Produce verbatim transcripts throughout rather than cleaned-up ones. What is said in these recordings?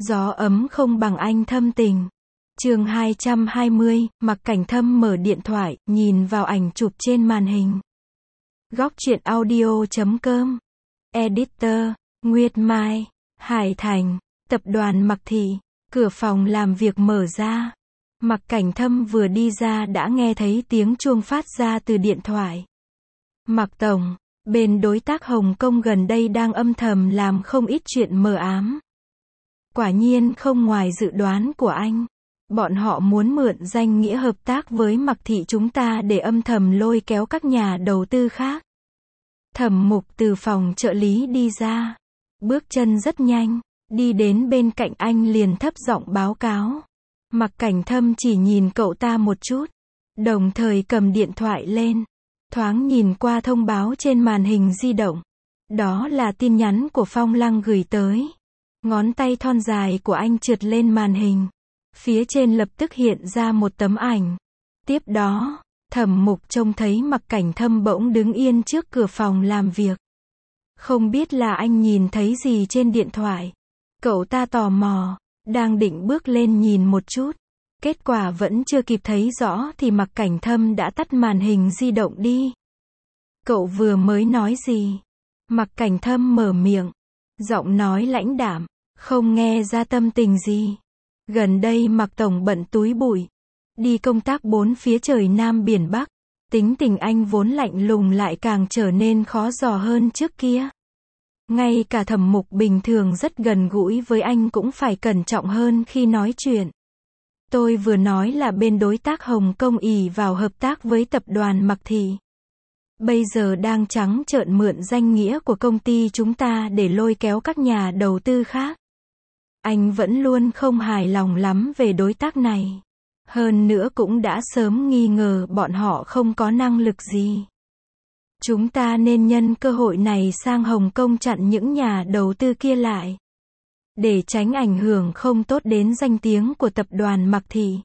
Gió ấm không bằng anh thâm tình. Chương hai trăm hai mươi, Mặc Cảnh Thâm mở điện thoại, nhìn vào ảnh chụp trên màn hình. Góc truyện audio chấm com. Editor, Nguyệt Mai, Hải Thành, tập đoàn Mặc Thị. Cửa phòng làm việc mở ra. Mặc Cảnh Thâm vừa đi ra đã nghe thấy tiếng chuông phát ra từ điện thoại. Mặc Tổng, bên đối tác Hồng Kông gần đây đang âm thầm làm không ít chuyện mờ ám. Quả nhiên không ngoài dự đoán của anh. Bọn họ muốn mượn danh nghĩa hợp tác với Mặc Thị chúng ta để âm thầm lôi kéo các nhà đầu tư khác. Thẩm Mục từ phòng trợ lý đi ra. Bước chân rất nhanh, đi đến bên cạnh anh liền thấp giọng báo cáo. Mặc Cảnh Thâm chỉ nhìn cậu ta một chút, đồng thời cầm điện thoại lên, thoáng nhìn qua thông báo trên màn hình di động. Đó là tin nhắn của Phong Lăng gửi tới. Ngón tay thon dài của anh trượt lên màn hình. Phía trên lập tức hiện ra một tấm ảnh. Tiếp đó, Thẩm Mục trông thấy Mặc Cảnh Thâm bỗng đứng yên trước cửa phòng làm việc. Không biết là anh nhìn thấy gì trên điện thoại. Cậu ta tò mò, đang định bước lên nhìn một chút. Kết quả vẫn chưa kịp thấy rõ thì Mặc Cảnh Thâm đã tắt màn hình di động đi. Cậu vừa mới nói gì? Mặc Cảnh Thâm mở miệng. Giọng nói lãnh đạm, không nghe ra tâm tình gì. Gần đây Mặc Tổng bận túi bụi. Đi công tác bốn phía trời Nam Biển Bắc. Tính tình anh vốn lạnh lùng lại càng trở nên khó dò hơn trước kia. Ngay cả Thẩm Mục bình thường rất gần gũi với anh cũng phải cẩn trọng hơn khi nói chuyện. Tôi vừa nói là bên đối tác Hồng Kông ỷ vào hợp tác với tập đoàn Mặc Thị. Bây giờ đang trắng trợn mượn danh nghĩa của công ty chúng ta để lôi kéo các nhà đầu tư khác. Anh vẫn luôn không hài lòng lắm về đối tác này. Hơn nữa cũng đã sớm nghi ngờ bọn họ không có năng lực gì. Chúng ta nên nhân cơ hội này sang Hồng Kông chặn những nhà đầu tư kia lại. Để tránh ảnh hưởng không tốt đến danh tiếng của tập đoàn Mặc Thị.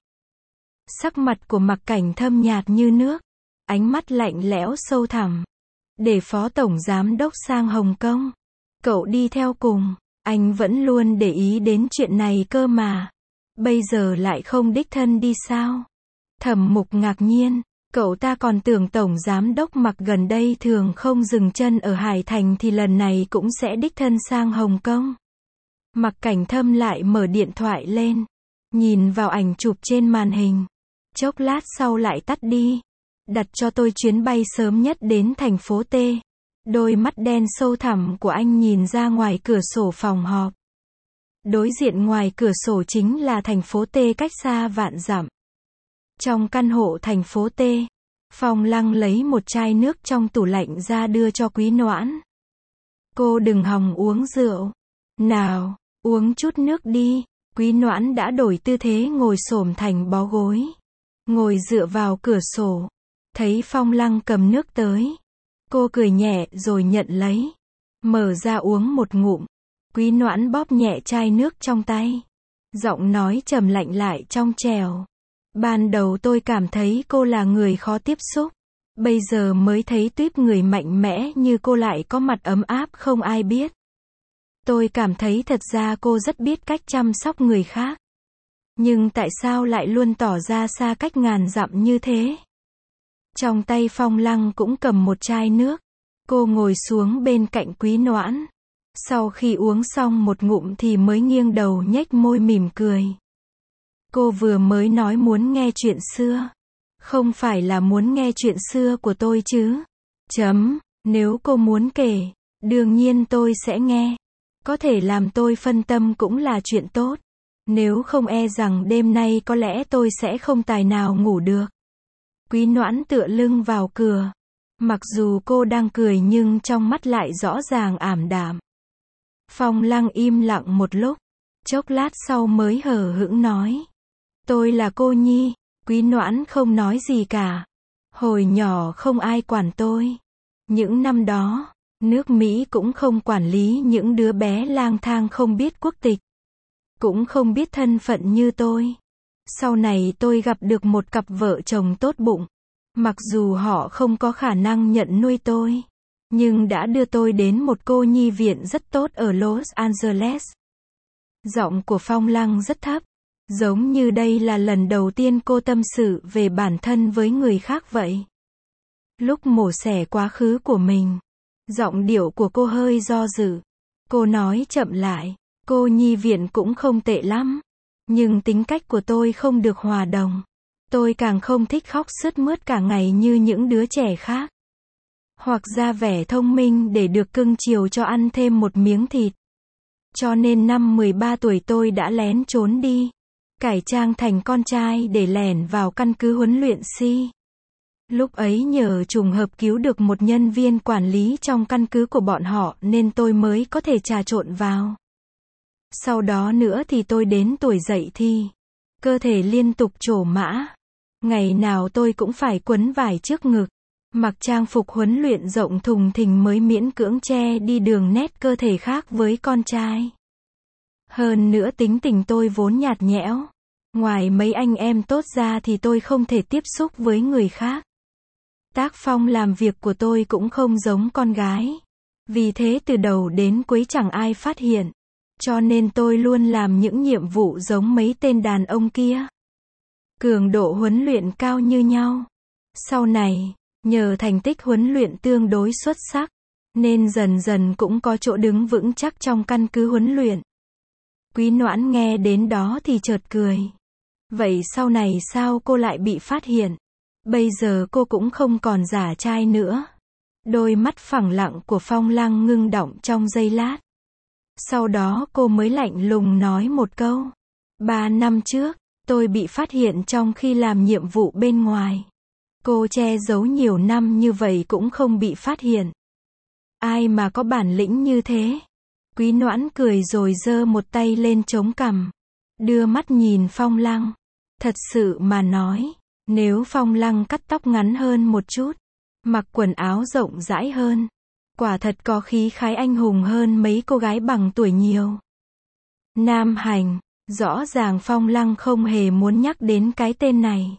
Sắc mặt của Mặc Cảnh Thâm nhạt như nước. Ánh mắt lạnh lẽo sâu thẳm. Để Phó Tổng Giám Đốc sang Hồng Kông. Cậu đi theo cùng. Anh vẫn luôn để ý đến chuyện này cơ mà. Bây giờ lại không đích thân đi sao? Thẩm Mục ngạc nhiên. Cậu ta còn tưởng Tổng Giám Đốc Mặc gần đây thường không dừng chân ở Hải Thành thì lần này cũng sẽ đích thân sang Hồng Kông. Mặc Cảnh Thâm lại mở điện thoại lên. Nhìn vào ảnh chụp trên màn hình. Chốc lát sau lại tắt đi. Đặt cho tôi chuyến bay sớm nhất đến thành phố T. Đôi mắt đen sâu thẳm của anh nhìn ra ngoài cửa sổ phòng họp. Đối diện ngoài cửa sổ chính là thành phố T cách xa vạn dặm. Trong căn hộ thành phố T, Phong Lăng lấy một chai nước trong tủ lạnh ra đưa cho Quý Noãn. Cô đừng hòng uống rượu. Nào, uống chút nước đi. Quý Noãn đã đổi tư thế ngồi xổm thành bó gối. Ngồi dựa vào cửa sổ. Thấy Phong Lăng cầm nước tới. Cô cười nhẹ rồi nhận lấy. Mở ra uống một ngụm. Quý Noãn bóp nhẹ chai nước trong tay. Giọng nói trầm lạnh lại trong trẻo. Ban đầu tôi cảm thấy cô là người khó tiếp xúc. Bây giờ mới thấy tuýp người mạnh mẽ như cô lại có mặt ấm áp không ai biết. Tôi cảm thấy thật ra cô rất biết cách chăm sóc người khác. Nhưng tại sao lại luôn tỏ ra xa cách ngàn dặm như thế? Trong tay Phong Lăng cũng cầm một chai nước. Cô ngồi xuống bên cạnh Quý Noãn. Sau khi uống xong một ngụm thì mới nghiêng đầu nhếch môi mỉm cười. Cô vừa mới nói muốn nghe chuyện xưa. Không phải là muốn nghe chuyện xưa của tôi chứ? Chấm, nếu cô muốn kể, đương nhiên tôi sẽ nghe. Có thể làm tôi phân tâm cũng là chuyện tốt. Nếu không e rằng đêm nay có lẽ tôi sẽ không tài nào ngủ được. Quý Noãn tựa lưng vào cửa. Mặc dù cô đang cười nhưng trong mắt lại rõ ràng ảm đạm. Phong Lăng im lặng một lúc. Chốc lát sau mới hờ hững nói. Tôi là cô Nhi. Quý Noãn không nói gì cả. Hồi nhỏ không ai quản tôi. Những năm đó, nước Mỹ cũng không quản lý những đứa bé lang thang không biết quốc tịch. Cũng không biết thân phận như tôi. Sau này tôi gặp được một cặp vợ chồng tốt bụng. Mặc dù họ không có khả năng nhận nuôi tôi. Nhưng đã đưa tôi đến một cô nhi viện rất tốt ở Los Angeles. Giọng của Phong Lăng rất thấp, giống như đây là lần đầu tiên cô tâm sự về bản thân với người khác vậy. Lúc mổ xẻ quá khứ của mình, giọng điệu của cô hơi do dự. Cô nói chậm lại, cô nhi viện cũng không tệ lắm, nhưng tính cách của tôi không được hòa đồng. Tôi càng không thích khóc sướt mướt cả ngày như những đứa trẻ khác. Hoặc ra vẻ thông minh để được cưng chiều cho ăn thêm một miếng thịt. Cho nên năm mười ba tuổi tôi đã lén trốn đi, cải trang thành con trai để lẻn vào căn cứ huấn luyện si. Lúc ấy nhờ trùng hợp cứu được một nhân viên quản lý trong căn cứ của bọn họ nên tôi mới có thể trà trộn vào. Sau đó nữa thì tôi đến tuổi dậy thì, cơ thể liên tục trổ mã. Ngày nào tôi cũng phải quấn vải trước ngực, mặc trang phục huấn luyện rộng thùng thình mới miễn cưỡng che đi đường nét cơ thể khác với con trai. Hơn nữa tính tình tôi vốn nhạt nhẽo. Ngoài mấy anh em tốt ra thì tôi không thể tiếp xúc với người khác. Tác phong làm việc của tôi cũng không giống con gái. Vì thế từ đầu đến cuối chẳng ai phát hiện. Cho nên tôi luôn làm những nhiệm vụ giống mấy tên đàn ông kia. Cường độ huấn luyện cao như nhau. Sau này, nhờ thành tích huấn luyện tương đối xuất sắc, nên dần dần cũng có chỗ đứng vững chắc trong căn cứ huấn luyện. Quý Noãn nghe đến đó thì chợt cười. Vậy sau này sao cô lại bị phát hiện? Bây giờ cô cũng không còn giả trai nữa. Đôi mắt phẳng lặng của Phong Lăng ngưng đọng trong giây lát. Sau đó cô mới lạnh lùng nói một câu. Ba năm trước, tôi bị phát hiện trong khi làm nhiệm vụ bên ngoài. Cô che giấu nhiều năm như vậy cũng không bị phát hiện. Ai mà có bản lĩnh như thế? Quý Noãn cười rồi giơ một tay lên chống cằm. Đưa mắt nhìn Phong Lăng. Thật sự mà nói, nếu Phong Lăng cắt tóc ngắn hơn một chút, mặc quần áo rộng rãi hơn, quả thật có khí khái anh hùng hơn mấy cô gái bằng tuổi nhiều. Nam Hành, rõ ràng Phong Lăng không hề muốn nhắc đến cái tên này.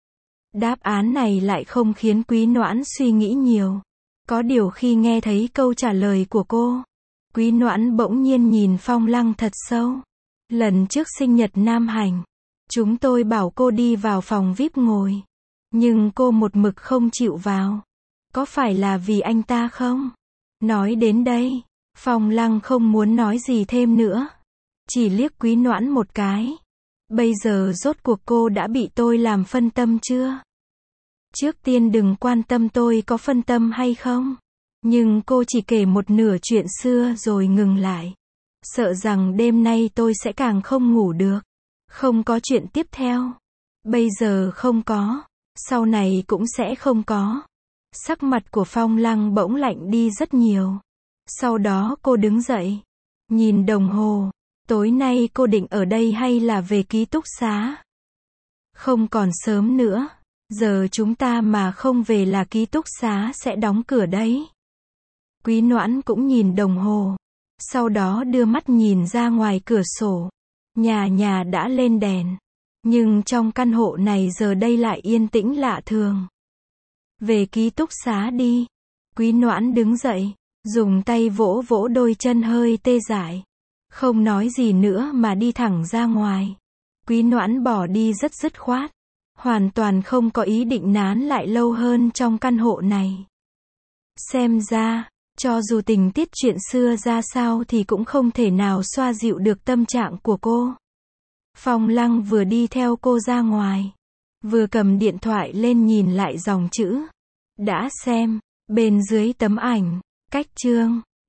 Đáp án này lại không khiến Quý Noãn suy nghĩ nhiều. Có điều khi nghe thấy câu trả lời của cô, Quý Noãn bỗng nhiên nhìn Phong Lăng thật sâu. Lần trước sinh nhật Nam Hành, chúng tôi bảo cô đi vào phòng vi ai pi ngồi. Nhưng cô một mực không chịu vào. Có phải là vì anh ta không? Nói đến đây, Phong Lăng không muốn nói gì thêm nữa. Chỉ liếc Quý Noãn một cái. Bây giờ rốt cuộc cô đã bị tôi làm phân tâm chưa? Trước tiên đừng quan tâm tôi có phân tâm hay không. Nhưng cô chỉ kể một nửa chuyện xưa rồi ngừng lại. Sợ rằng đêm nay tôi sẽ càng không ngủ được. Không có chuyện tiếp theo. Bây giờ không có. Sau này cũng sẽ không có. Sắc mặt của Phong Lăng bỗng lạnh đi rất nhiều. Sau đó cô đứng dậy. Nhìn đồng hồ. Tối nay cô định ở đây hay là về ký túc xá? Không còn sớm nữa. Giờ chúng ta mà không về là ký túc xá sẽ đóng cửa đấy. Quý Noãn cũng nhìn đồng hồ. Sau đó đưa mắt nhìn ra ngoài cửa sổ. Nhà nhà đã lên đèn. Nhưng trong căn hộ này giờ đây lại yên tĩnh lạ thường. Về ký túc xá đi. Quý Noãn đứng dậy. Dùng tay vỗ vỗ đôi chân hơi tê dại. Không nói gì nữa mà đi thẳng ra ngoài. Quý Noãn bỏ đi rất dứt khoát. Hoàn toàn không có ý định nán lại lâu hơn trong căn hộ này. Xem ra, cho dù tình tiết chuyện xưa ra sao thì cũng không thể nào xoa dịu được tâm trạng của cô. Phong Lăng vừa đi theo cô ra ngoài, vừa cầm điện thoại lên nhìn lại dòng chữ. Đã xem, bên dưới tấm ảnh, cách chương.